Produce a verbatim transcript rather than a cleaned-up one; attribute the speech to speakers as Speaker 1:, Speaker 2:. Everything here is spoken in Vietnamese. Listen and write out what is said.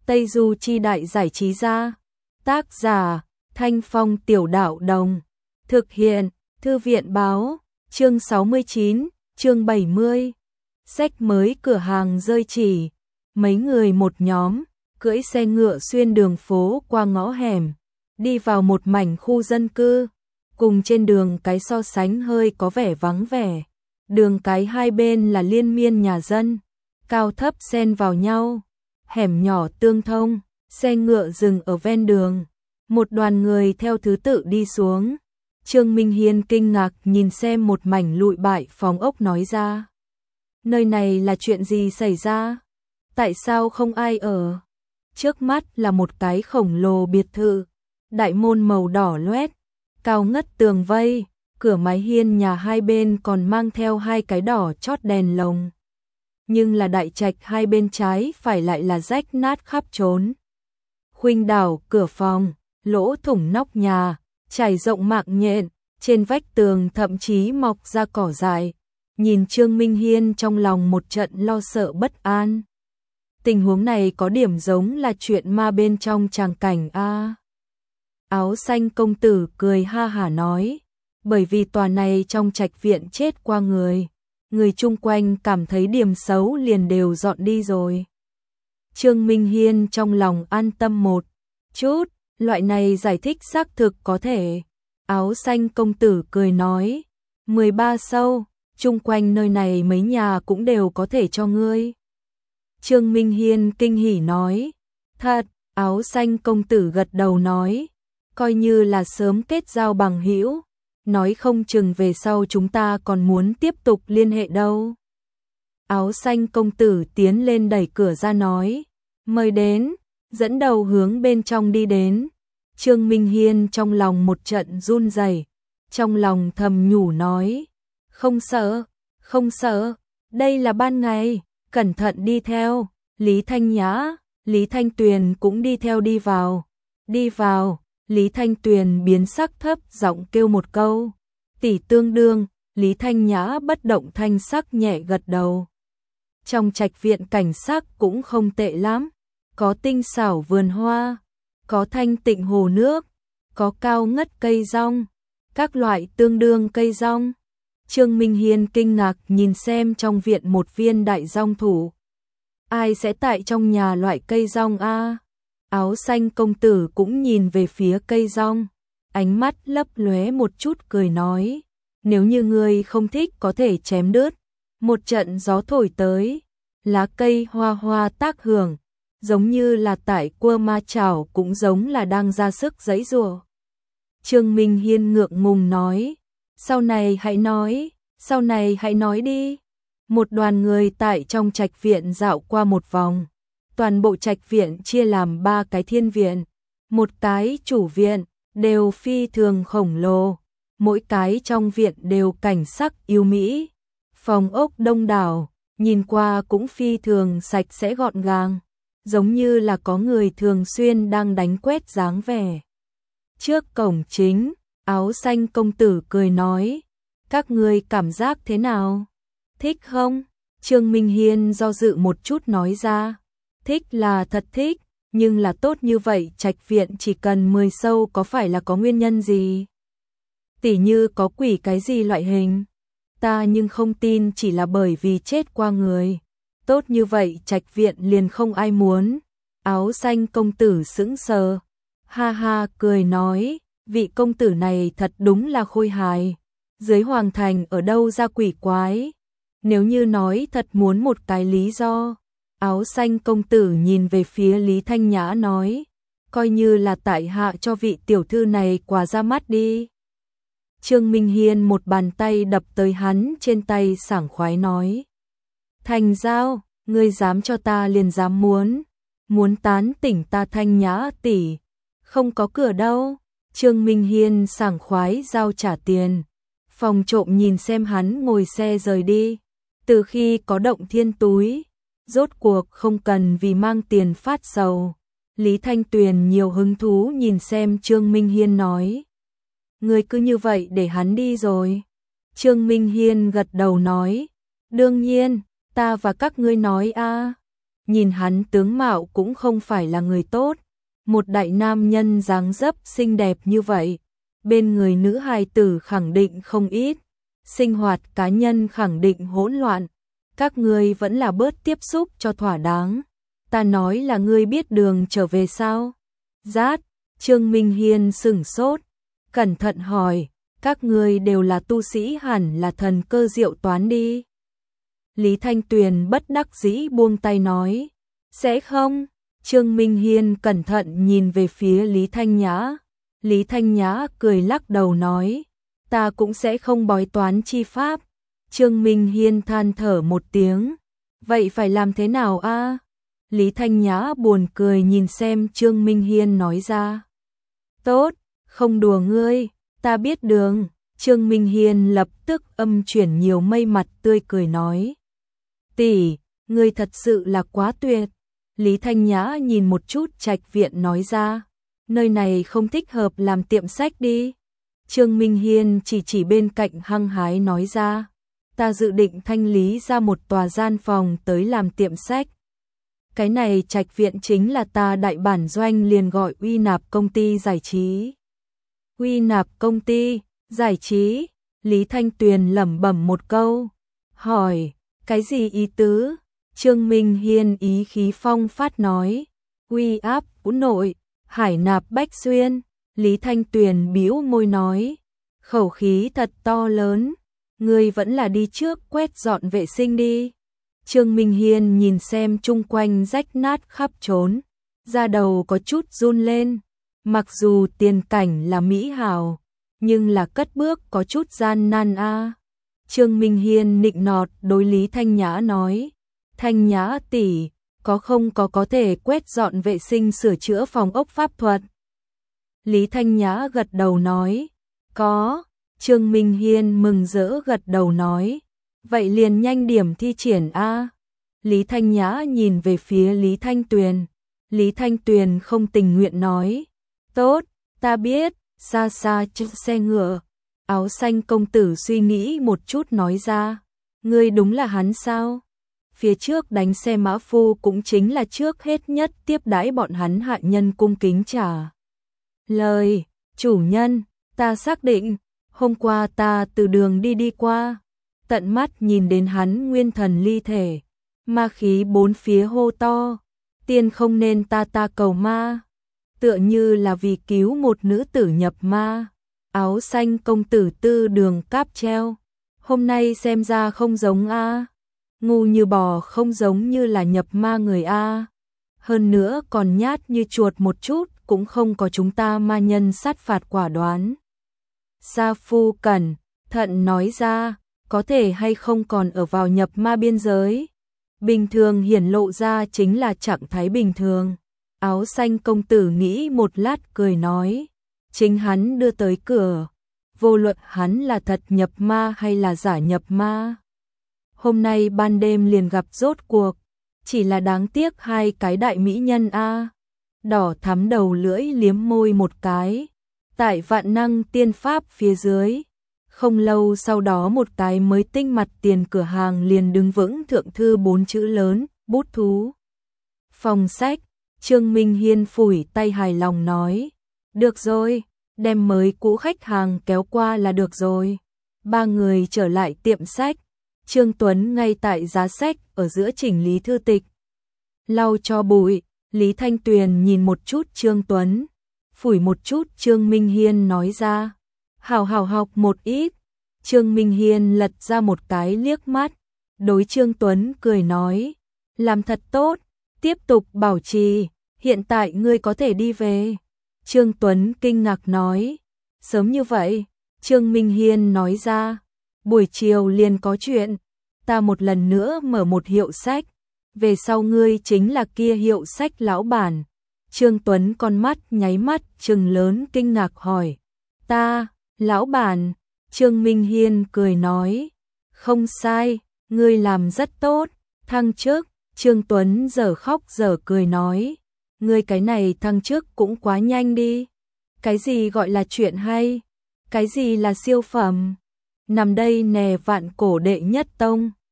Speaker 1: Tây Du Chi Đại Giải Trí Gia. Tác giả Thanh Phong Tiểu Đạo Đồng. Thực hiện Thư viện Báo. Chương sáu mươi chín, chương bảy mươi. Sách mới cửa hàng rơi chỉ. Mấy người một nhóm, cưỡi xe ngựa xuyên đường phố qua ngõ hẻm, đi vào một mảnh khu dân cư. Cùng trên đường cái so sánh hơi có vẻ vắng vẻ. Đường cái hai bên là liên miên nhà dân, cao thấp xen vào nhau, hẻm nhỏ tương thông, xe ngựa dừng ở ven đường. Một đoàn người theo thứ tự đi xuống. Trương Minh Hiên kinh ngạc nhìn xem một mảnh lụi bại phòng ốc nói ra. Nơi này là chuyện gì xảy ra? Tại sao không ai ở? Trước mắt là một cái khổng lồ biệt thự, đại môn màu đỏ loét, cao ngất tường vây, cửa mái hiên nhà hai bên còn mang theo hai cái đỏ chót đèn lồng. Nhưng là đại trạch hai bên trái phải lại là rách nát khắp trốn. Khuynh đảo cửa phòng, lỗ thủng nóc nhà, trải rộng mạng nhện, trên vách tường thậm chí mọc ra cỏ dại. Nhìn Trương Minh Hiên trong lòng một trận lo sợ bất an. Tình huống này có điểm giống là chuyện ma bên trong tràng cảnh a. Áo xanh công tử cười ha hả nói, bởi vì tòa này trong trạch viện chết qua người, người chung quanh cảm thấy điểm xấu liền đều dọn đi rồi. Trương Minh Hiên trong lòng an tâm một chút, loại này giải thích xác thực có thể. Áo xanh công tử cười nói, mười ba sâu, chung quanh nơi này mấy nhà cũng đều có thể cho ngươi. Trương Minh Hiên kinh hỉ nói, thật. Áo xanh công tử gật đầu nói, coi như là sớm kết giao bằng hữu, nói không chừng về sau chúng ta còn muốn tiếp tục liên hệ đâu. Áo xanh công tử tiến lên đẩy cửa ra nói, mời đến, dẫn đầu hướng bên trong đi đến. Trương Minh Hiên trong lòng một trận run rẩy, trong lòng thầm nhủ nói, không sợ, không sợ, đây là ban ngày, cẩn thận đi theo. Lý Thanh Nhã, Lý Thanh Tuyền cũng đi theo đi vào, đi vào. Lý Thanh Tuyền biến sắc thấp giọng kêu một câu, tỷ tương đương. Lý Thanh Nhã bất động thanh sắc nhẹ gật đầu. Trong trạch viện cảnh sắc cũng không tệ lắm, có tinh xảo vườn hoa, có thanh tịnh hồ nước, có cao ngất cây rong, các loại tương đương cây rong. Trương Minh Hiên kinh ngạc nhìn xem trong viện một viên đại rong thủ. Ai sẽ tại trong nhà loại cây rong a? Áo xanh công tử cũng nhìn về phía cây rong, ánh mắt lấp lóe một chút cười nói, nếu như ngươi không thích có thể chém đứt. Một trận gió thổi tới, lá cây hoa hoa tác hưởng, giống như là tại cua ma chảo cũng giống là đang ra sức giãy giụa. Trương Minh Hiên ngượng ngùng nói, sau này hãy nói, sau này hãy nói đi. Một đoàn người tại trong trạch viện dạo qua một vòng. Toàn bộ trạch viện chia làm ba cái thiên viện, một cái chủ viện, đều phi thường khổng lồ. Mỗi cái trong viện đều cảnh sắc yêu mỹ, phòng ốc đông đảo, nhìn qua cũng phi thường sạch sẽ gọn gàng, giống như là có người thường xuyên đang đánh quét dáng vẻ. Trước cổng chính, áo xanh công tử cười nói, các ngươi cảm giác thế nào? Thích không? Trương Minh Hiên do dự một chút nói ra, thích là thật thích, nhưng là tốt như vậy trạch viện chỉ cần mười sâu có phải là có nguyên nhân gì? Tỉ như có quỷ cái gì loại hình? Ta nhưng không tin chỉ là bởi vì chết qua người. Tốt như vậy trạch viện liền không ai muốn. Áo xanh công tử sững sờ, ha ha cười nói, vị công tử này thật đúng là khôi hài. Dưới hoàng thành ở đâu ra quỷ quái? Nếu như nói thật muốn một cái lý do. Áo xanh công tử nhìn về phía Lý Thanh Nhã nói, coi như là tại hạ cho vị tiểu thư này quà ra mắt đi. Trương Minh Hiên một bàn tay đập tới hắn trên tay sảng khoái nói, thành giao, ngươi dám cho ta liền dám muốn, muốn tán tỉnh ta Thanh Nhã tỷ, không có cửa đâu. Trương Minh Hiên sảng khoái giao trả tiền. Phòng trộm nhìn xem hắn ngồi xe rời đi. Từ khi có động thiên túi, rốt cuộc không cần vì mang tiền phát sầu. Lý Thanh Tuyền nhiều hứng thú nhìn xem Trương Minh Hiên nói, người cứ như vậy để hắn đi rồi. Trương Minh Hiên gật đầu nói, đương nhiên, ta và các ngươi nói a. nhìn hắn tướng mạo cũng không phải là người tốt. Một đại nam nhân dáng dấp xinh đẹp như vậy, bên người nữ hài tử khẳng định không ít, sinh hoạt cá nhân khẳng định hỗn loạn. Các ngươi vẫn là bớt tiếp xúc cho thỏa đáng. Ta nói là ngươi biết đường trở về sao? Rát, Trương Minh Hiên sửng sốt, cẩn thận hỏi, các ngươi đều là tu sĩ hẳn là thần cơ diệu toán đi. Lý Thanh Tuyền bất đắc dĩ buông tay nói, sẽ không. Trương Minh Hiên cẩn thận nhìn về phía Lý Thanh Nhã. Lý Thanh Nhã cười lắc đầu nói, ta cũng sẽ không bói toán chi pháp. Trương Minh Hiên than thở một tiếng, vậy phải làm thế nào a? Lý Thanh Nhã buồn cười nhìn xem Trương Minh Hiên nói ra, tốt, không đùa ngươi, ta biết đường. Trương Minh Hiên lập tức âm chuyển nhiều mây mặt tươi cười nói, tỷ, ngươi thật sự là quá tuyệt. Lý Thanh Nhã nhìn một chút trạch viện nói ra, nơi này không thích hợp làm tiệm sách đi. Trương Minh Hiên chỉ chỉ bên cạnh hăng hái nói ra, ta dự định thanh lý ra một tòa gian phòng tới làm tiệm sách. Cái này trạch viện chính là ta đại bản doanh liền gọi Uy Nạp công ty giải trí. Uy Nạp công ty giải trí? Lý Thanh Tuyền lẩm bẩm một câu, hỏi, cái gì ý tứ? Trương Minh Hiên ý khí phong phát nói, Uy áp Vũ Nội, Hải Nạp Bách Xuyên. Lý Thanh Tuyền bĩu môi nói, khẩu khí thật to lớn, ngươi vẫn là đi trước quét dọn vệ sinh đi. Trương Minh Hiên nhìn xem chung quanh rách nát khắp trốn, da đầu có chút run lên. Mặc dù tiền cảnh là mỹ hào, nhưng là cất bước có chút gian nan a. Trương Minh Hiên nịnh nọt đối Lý Thanh Nhã nói, Thanh Nhã tỷ, có không có có thể quét dọn vệ sinh sửa chữa phòng ốc pháp thuật? Lý Thanh Nhã gật đầu nói, có. Trương Minh Hiên mừng rỡ gật đầu nói, vậy liền nhanh điểm thi triển a. Lý Thanh Nhã nhìn về phía Lý Thanh Tuyền. Lý Thanh Tuyền không tình nguyện nói, tốt, ta biết. Xa xa chiếc xe ngựa, áo xanh công tử suy nghĩ một chút nói ra, ngươi đúng là hắn sao? Phía trước đánh xe mã phu cũng chính là trước hết nhất tiếp đãi bọn hắn hạ nhân cung kính trả lời, chủ nhân, ta xác định, hôm qua ta từ đường đi đi qua, tận mắt nhìn đến hắn nguyên thần ly thể, ma khí bốn phía hô to, tiên không nên ta ta cầu ma, tựa như là vì cứu một nữ tử nhập ma. Áo xanh công tử tư đường cáp treo, hôm nay xem ra không giống a, ngu như bò không giống như là nhập ma người a, hơn nữa còn nhát như chuột một chút, cũng không có chúng ta ma nhân sát phạt quả đoán. Sa Phu cẩn thận nói ra, có thể hay không còn ở vào nhập ma biên giới. Bình thường hiển lộ ra chính là trạng thái bình thường. Áo xanh công tử nghĩ một lát cười nói, chính hắn đưa tới cửa, vô luận hắn là thật nhập ma hay là giả nhập ma. Hôm nay ban đêm liền gặp rốt cuộc, chỉ là đáng tiếc hai cái đại mỹ nhân a. Đỏ thắm đầu lưỡi liếm môi một cái, tại vạn năng tiên pháp phía dưới. Không lâu sau đó một cái mới tinh mặt tiền cửa hàng liền đứng vững thượng thư bốn chữ lớn, bút thú. Phòng sách, Trương Minh Hiên phủi tay hài lòng nói, được rồi, đem mới cũ khách hàng kéo qua là được rồi. Ba người trở lại tiệm sách, Trương Tuấn ngay tại giá sách ở giữa chỉnh lý thư tịch. Lau cho bụi, Lý Thanh Tuyền nhìn một chút Trương Tuấn, phủi một chút Trương Minh Hiên nói ra, hào hào học một ít. Trương Minh Hiên lật ra một cái liếc mắt, đối Trương Tuấn cười nói, làm thật tốt, tiếp tục bảo trì, hiện tại ngươi có thể đi về. Trương Tuấn kinh ngạc nói, sớm như vậy? Trương Minh Hiên nói ra, buổi chiều liền có chuyện, ta một lần nữa mở một hiệu sách, về sau ngươi chính là kia hiệu sách lão bản. Trương Tuấn con mắt nháy mắt trừng lớn kinh ngạc hỏi, ta, lão bản? Trương Minh Hiên cười nói, không sai, ngươi làm rất tốt, thăng chức. Trương Tuấn giờ khóc giờ cười nói, ngươi cái này thăng chức cũng quá nhanh đi. Cái gì gọi là chuyện hay? Cái gì là siêu phẩm? Nằm đây nè vạn cổ đệ nhất tông.